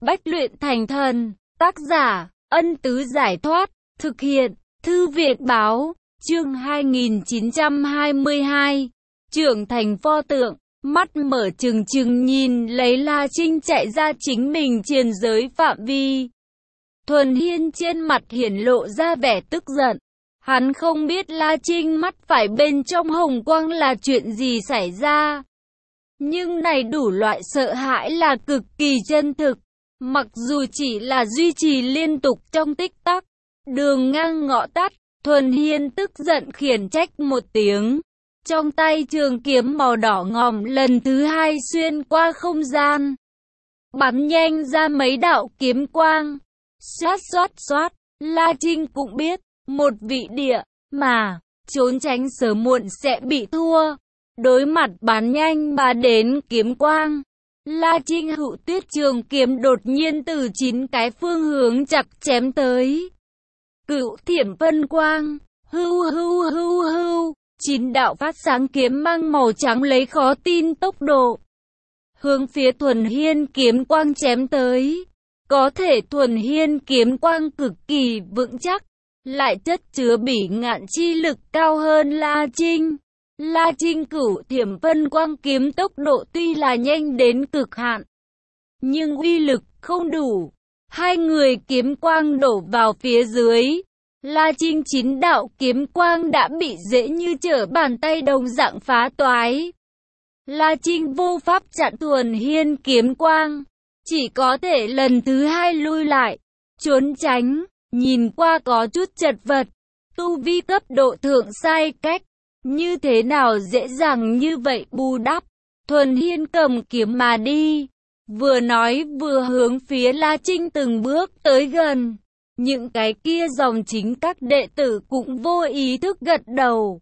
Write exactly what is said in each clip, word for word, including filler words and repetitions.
Bách luyện thành thần. Tác giả, Ân Tứ Giải Thoát. Thực hiện, Thư viện Báo. Chương hai nghìn chín trăm hai mươi hai. Trưởng thành pho tượng. Mắt mở trừng trừng nhìn lấy La Trinh chạy ra chính mình truyền giới phạm vi. Thuần Hiên trên mặt hiển lộ ra vẻ tức giận. Hắn không biết La Trinh mắt phải bên trong hồng quang là chuyện gì xảy ra. Nhưng này đủ loại sợ hãi là cực kỳ chân thực. Mặc dù chỉ là duy trì liên tục trong tích tắc, đường ngang ngõ tắt, Thuần Hiên tức giận khiển trách một tiếng. Trong tay trường kiếm màu đỏ ngòm lần thứ hai xuyên qua không gian. Bắn nhanh ra mấy đạo kiếm quang. Xoát xoát xoát, La Trinh cũng biết, một vị địa, mà, trốn tránh sớm muộn sẽ bị thua. Đối mặt bắn nhanh mà đến kiếm quang. La Trinh hữu tuyết trường kiếm đột nhiên từ chín cái phương hướng chặt chém tới. Cửu thiểm vân quang, hưu hưu hưu hưu, chín đạo phát sáng kiếm mang màu trắng lấy khó tin tốc độ. Hướng phía Thuần Hiên kiếm quang chém tới. Có thể Thuần Hiên kiếm quang cực kỳ vững chắc, lại chất chứa bỉ ngạn chi lực cao hơn La Trinh. La Trinh cửu thiểm vân quang kiếm tốc độ tuy là nhanh đến cực hạn, nhưng uy lực không đủ. Hai người kiếm quang đổ vào phía dưới. La Trinh chín đạo kiếm quang đã bị dễ như trở bàn tay đồng dạng phá toái. La Trinh vô pháp chặn Thuần Hiên kiếm quang, chỉ có thể lần thứ hai lui lại, trốn tránh, nhìn qua có chút chật vật. Tu vi cấp độ thượng sai cách, như thế nào dễ dàng như vậy bù đắp. Thuần Hiên cầm kiếm mà đi, vừa nói vừa hướng phía La Trinh từng bước tới gần. Những cái kia dòng chính các đệ tử cũng vô ý thức gật đầu.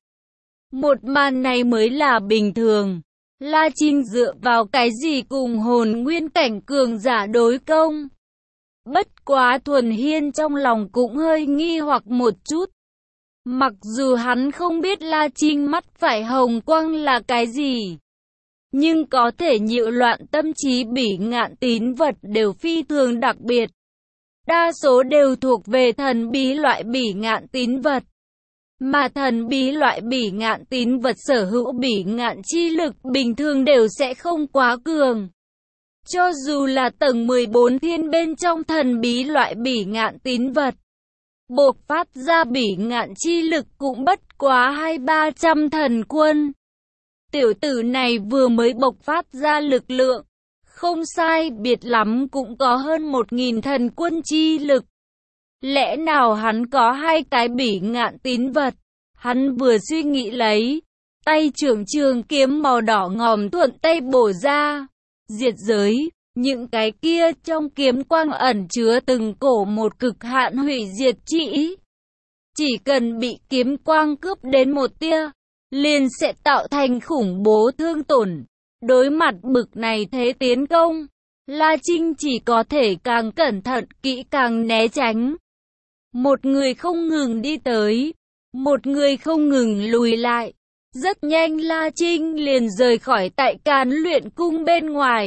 Một màn này mới là bình thường. La Trinh dựa vào cái gì cùng hồn nguyên cảnh cường giả đối công? Bất quá Thuần Hiên trong lòng cũng hơi nghi hoặc một chút. Mặc dù hắn không biết La Trinh mắt phải hồng quang là cái gì, nhưng có thể nhiễu loạn tâm trí bỉ ngạn tín vật đều phi thường đặc biệt. Đa số đều thuộc về thần bí loại bỉ ngạn tín vật. Mà thần bí loại bỉ ngạn tín vật sở hữu bỉ ngạn chi lực bình thường đều sẽ không quá cường. Cho dù là tầng mười bốn thiên bên trong thần bí loại bỉ ngạn tín vật, bộc phát ra bỉ ngạn chi lực cũng bất quá hai ba trăm thần quân. Tiểu tử này vừa mới bộc phát ra lực lượng, không sai biệt lắm cũng có hơn một nghìn thần quân chi lực. Lẽ nào hắn có hai cái bỉ ngạn tín vật? Hắn vừa suy nghĩ lấy, tay trưởng trường kiếm màu đỏ ngòm thuận tay bổ ra, diệt giới. Những cái kia trong kiếm quang ẩn chứa từng cổ một cực hạn hủy diệt chỉ. Chỉ cần bị kiếm quang cướp đến một tia, liền sẽ tạo thành khủng bố thương tổn. Đối mặt bực này thế tiến công, La Trinh chỉ có thể càng cẩn thận kỹ càng né tránh. Một người không ngừng đi tới, một người không ngừng lùi lại. Rất nhanh La Trinh liền rời khỏi tại Càn Luyện cung bên ngoài.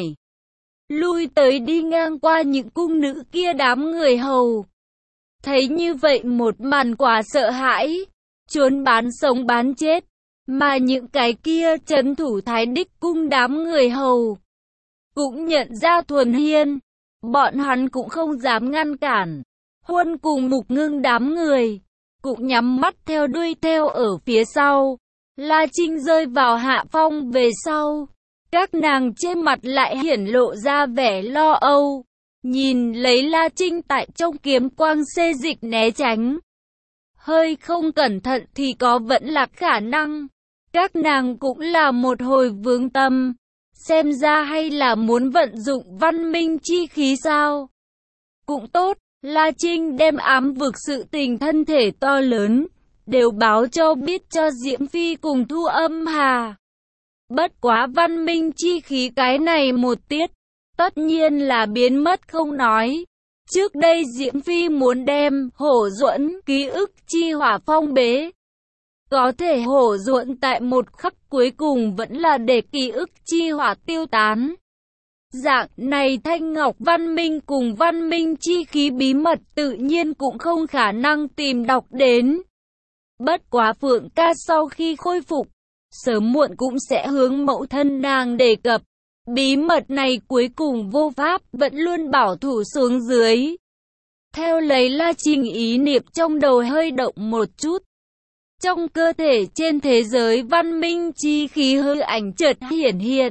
Lui tới đi ngang qua những cung nữ kia đám người hầu. Thấy như vậy một màn quá sợ hãi, trốn bán sống bán chết. Mà những cái kia trấn thủ Thái Đích cung đám người hầu cũng nhận ra Thuần Hiên. Bọn hắn cũng không dám ngăn cản. Huân cùng Mục Ngưng đám người cũng nhắm mắt theo đuôi theo ở phía sau. La Trinh rơi vào hạ phong về sau, các nàng trên mặt lại hiển lộ ra vẻ lo âu, nhìn lấy La Trinh tại trong kiếm quang xê dịch né tránh. Hơi không cẩn thận thì có vẫn là khả năng. Các nàng cũng là một hồi vướng tâm, xem ra hay là muốn vận dụng văn minh chi khí sao? Cũng tốt, La Trinh đem ám vực sự tình thân thể to lớn, đều báo cho biết cho Diễm Phi cùng Thu Âm Hà. Bất quá văn minh chi khí cái này một tiết, tất nhiên là biến mất không nói. Trước đây Diễm Phi muốn đem Hổ Duẫn ký ức chi hỏa phong bế. Có thể Hổ Duẫn tại một khắc cuối cùng vẫn là để ký ức chi hỏa tiêu tán. Dạng này thanh ngọc văn minh cùng văn minh chi khí bí mật tự nhiên cũng không khả năng tìm đọc đến. Bất quá Phượng ca sau khi khôi phục, sớm muộn cũng sẽ hướng mẫu thân nàng đề cập. Bí mật này cuối cùng vô pháp vẫn luôn bảo thủ xuống dưới. Theo lấy La Trinh ý niệm trong đầu hơi động một chút. Trong cơ thể trên thế giới văn minh chi khí hư ảnh chợt hiển hiện.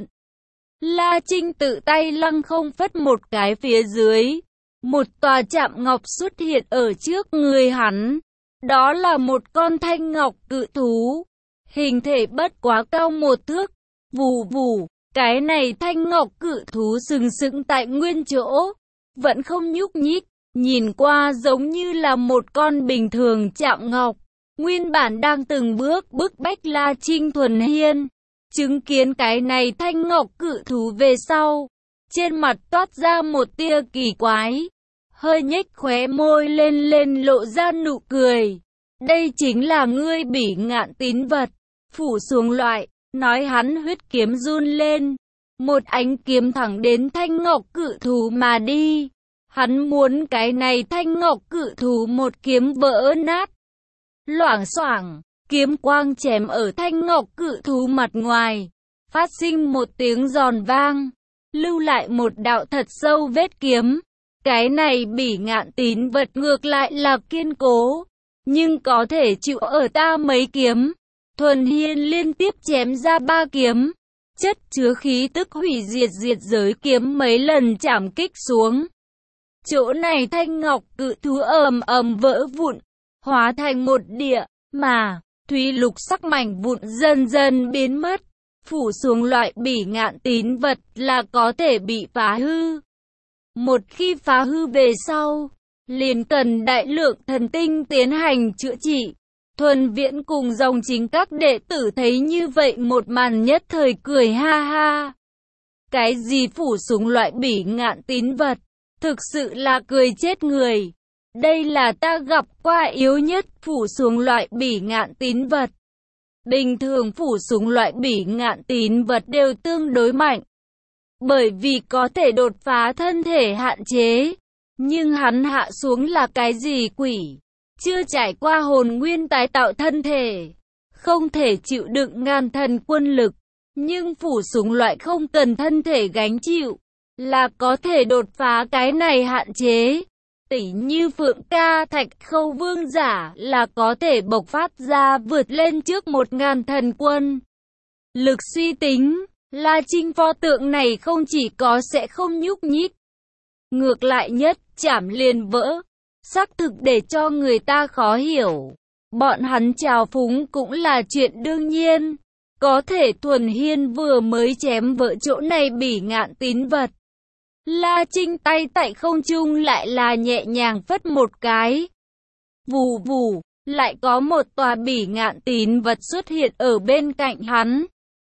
La Trinh tự tay lăng không phất một cái phía dưới. Một tòa chạm ngọc xuất hiện ở trước người hắn. Đó là một con thanh ngọc cự thú. Hình thể bất quá cao một thước. Vù vù, cái này thanh ngọc cự thú sừng sững tại nguyên chỗ. Vẫn không nhúc nhích. Nhìn qua giống như là một con bình thường chạm ngọc. Nguyên bản đang từng bước bức bách La Trinh Thuần Hiên. Chứng kiến cái này thanh ngọc cự thú về sau. Trên mặt toát ra một tia kỳ quái. Hơi nhếch khóe môi lên lên lộ ra nụ cười. Đây chính là ngươi Bỉ Ngạn tín vật. Phủ xuống loại. Nói hắn huyết kiếm run lên. Một ánh kiếm thẳng đến thanh ngọc cự thú mà đi. Hắn muốn cái này thanh ngọc cự thú một kiếm vỡ nát. Loảng xoảng, kiếm quang chém ở thanh ngọc cự thú mặt ngoài. Phát sinh một tiếng giòn vang. Lưu lại một đạo thật sâu vết kiếm. Cái này Bỉ Ngạn tín vật ngược lại là kiên cố. Nhưng có thể chịu ở ta mấy kiếm. Thuần Hiên liên tiếp chém ra ba kiếm. Chất chứa khí tức hủy diệt diệt giới kiếm mấy lần chạm kích xuống. Chỗ này thanh ngọc cự thú ầm ầm vỡ vụn, hóa thành một địa, mà, thúy lục sắc mảnh vụn dần dần biến mất. Phủ xuống loại Bỉ Ngạn tín vật là có thể bị phá hư. Một khi phá hư về sau, liền cần đại lượng thần tinh tiến hành chữa trị. Thuần Viễn cùng dòng chính các đệ tử thấy như vậy một màn nhất thời cười ha ha. Cái gì phủ xuống loại Bỉ Ngạn tín vật? Thực sự là cười chết người. Đây là ta gặp qua yếu nhất phủ xuống loại Bỉ Ngạn tín vật. Bình thường phủ xuống loại Bỉ Ngạn tín vật đều tương đối mạnh. Bởi vì có thể đột phá thân thể hạn chế. Nhưng hắn hạ xuống là cái gì quỷ? Chưa trải qua hồn nguyên tái tạo thân thể. Không thể chịu đựng ngàn thần quân lực. Nhưng phủ xuống loại không cần thân thể gánh chịu. Là có thể đột phá cái này hạn chế. Tỉ như Phượng ca Thạch Khâu vương giả là có thể bộc phát ra vượt lên trước một ngàn thần quân. Lực suy tính, La Trinh pho tượng này không chỉ có sẽ không nhúc nhích. Ngược lại nhất chảm liền vỡ. Xác thực để cho người ta khó hiểu. Bọn hắn trào phúng cũng là chuyện đương nhiên. Có thể Thuần Hiên vừa mới chém vỡ chỗ này Bỉ Ngạn tín vật. La Trinh tay tại không trung lại là nhẹ nhàng phất một cái. Vù vù, lại có một tòa Bỉ Ngạn tín vật xuất hiện ở bên cạnh hắn.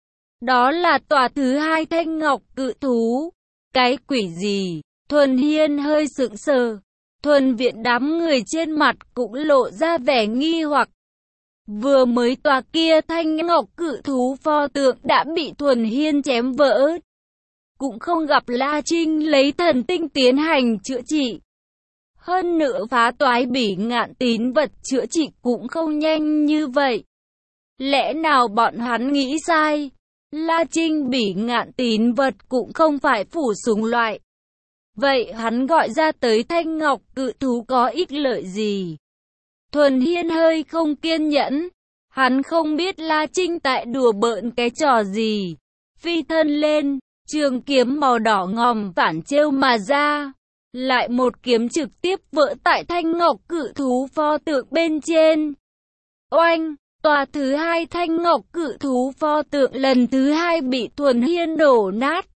Đó là tòa thứ hai thanh ngọc cự thú. Cái quỷ gì? Thuần Hiên hơi sững sờ. Thuần Viện đám người trên mặt cũng lộ ra vẻ nghi hoặc. Vừa mới tòa kia thanh ngọc cự thú pho tượng đã bị Thuần Hiên chém vỡ. Cũng không gặp La Trinh lấy thần tinh tiến hành chữa trị. Hơn nữa phá toái Bỉ Ngạn tín vật chữa trị cũng không nhanh như vậy. Lẽ nào bọn hắn nghĩ sai? La Trinh Bỉ Ngạn tín vật cũng không phải phủ súng loại. Vậy hắn gọi ra tới thanh ngọc cự thú có ích lợi gì? Thuần Hiên hơi không kiên nhẫn. Hắn không biết La Trinh tại đùa bỡn cái trò gì. Phi thân lên, trường kiếm màu đỏ ngòm phản trêu mà ra. Lại một kiếm trực tiếp vỡ tại thanh ngọc cự thú pho tượng bên trên. Oanh! Tòa thứ hai thanh ngọc cự thú pho tượng lần thứ hai bị Thuần Hiên đổ nát.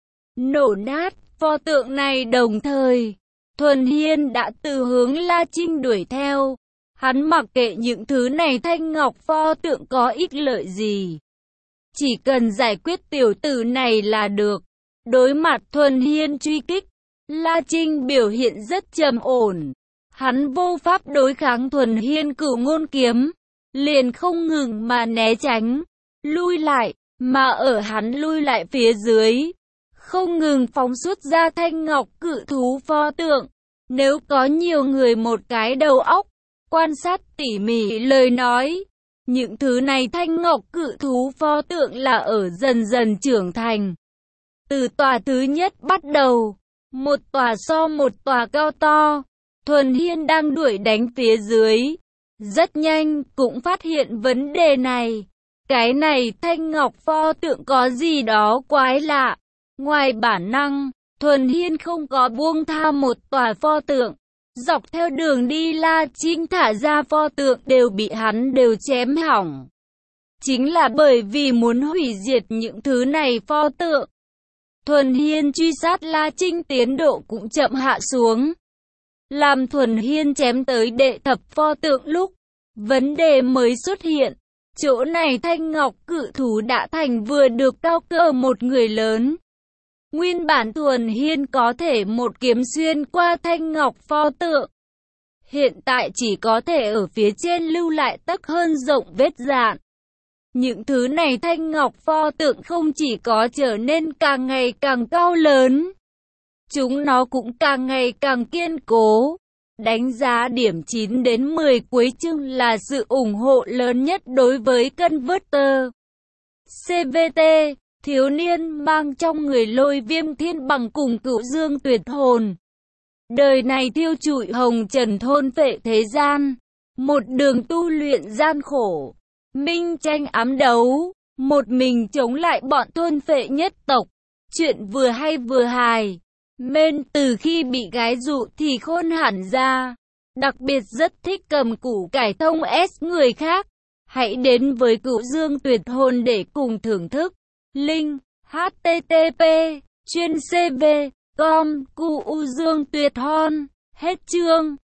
Nổ nát, pho tượng này đồng thời. Thuần Hiên đã từ hướng La Trinh đuổi theo. Hắn mặc kệ những thứ này thanh ngọc pho tượng có ích lợi gì. Chỉ cần giải quyết tiểu tử này là được. Đối mặt Thuần Hiên truy kích, La Trinh biểu hiện rất trầm ổn. Hắn vô pháp đối kháng Thuần Hiên cửu ngôn kiếm. Liền không ngừng mà né tránh, lui lại, mà ở hắn lui lại phía dưới. không ngừng phóng xuất ra thanh ngọc cự thú pho tượng. Nếu có nhiều người một cái đầu óc, quan sát tỉ mỉ lời nói, những thứ này thanh ngọc cự thú pho tượng là ở dần dần trưởng thành. Từ tòa thứ nhất bắt đầu, một tòa so một tòa cao to, Thuần Hiên đang đuổi đánh phía dưới. Rất nhanh cũng phát hiện vấn đề này. Cái này thanh ngọc pho tượng có gì đó quái lạ. Ngoài bản năng, Thuần Hiên không có buông tha một tòa pho tượng. Dọc theo đường đi La Trinh thả ra pho tượng đều bị hắn đều chém hỏng. Chính là bởi vì muốn hủy diệt những thứ này pho tượng. Thuần Hiên truy sát La Trinh tiến độ cũng chậm hạ xuống. Làm Thuần Hiên chém tới đệ thập pho tượng lúc, vấn đề mới xuất hiện. Chỗ này thanh ngọc cự thú đã thành vừa được cao cỡ một người lớn. Nguyên bản Thuần Hiên có thể một kiếm xuyên qua thanh ngọc pho tượng. Hiện tại chỉ có thể ở phía trên lưu lại tấc hơn rộng vết dạn. Những thứ này thanh ngọc pho tượng không chỉ có trở nên càng ngày càng cao lớn, chúng nó cũng càng ngày càng kiên cố. Đánh giá điểm chín đến mười cuối chương là sự ủng hộ lớn nhất đối với Converter. xê vê tê, thiếu niên mang trong người Lôi Viêm Thiên Bằng cùng Cửu Dương Tuyệt Hồn. Đời này thiêu trụi hồng trần thôn phệ thế gian, một đường tu luyện gian khổ, minh tranh ám đấu, một mình chống lại bọn thôn phệ nhất tộc. Chuyện vừa hay vừa hài. Mên từ khi bị gái dụ thì khôn hẳn ra. Đặc biệt rất thích cầm củ cải thông S người khác. Hãy đến với Cửu Dương Tuyệt Hồn để cùng thưởng thức. Link h t t p chuyên c v com Cửu Dương Tuyệt Hồn. Hết chương.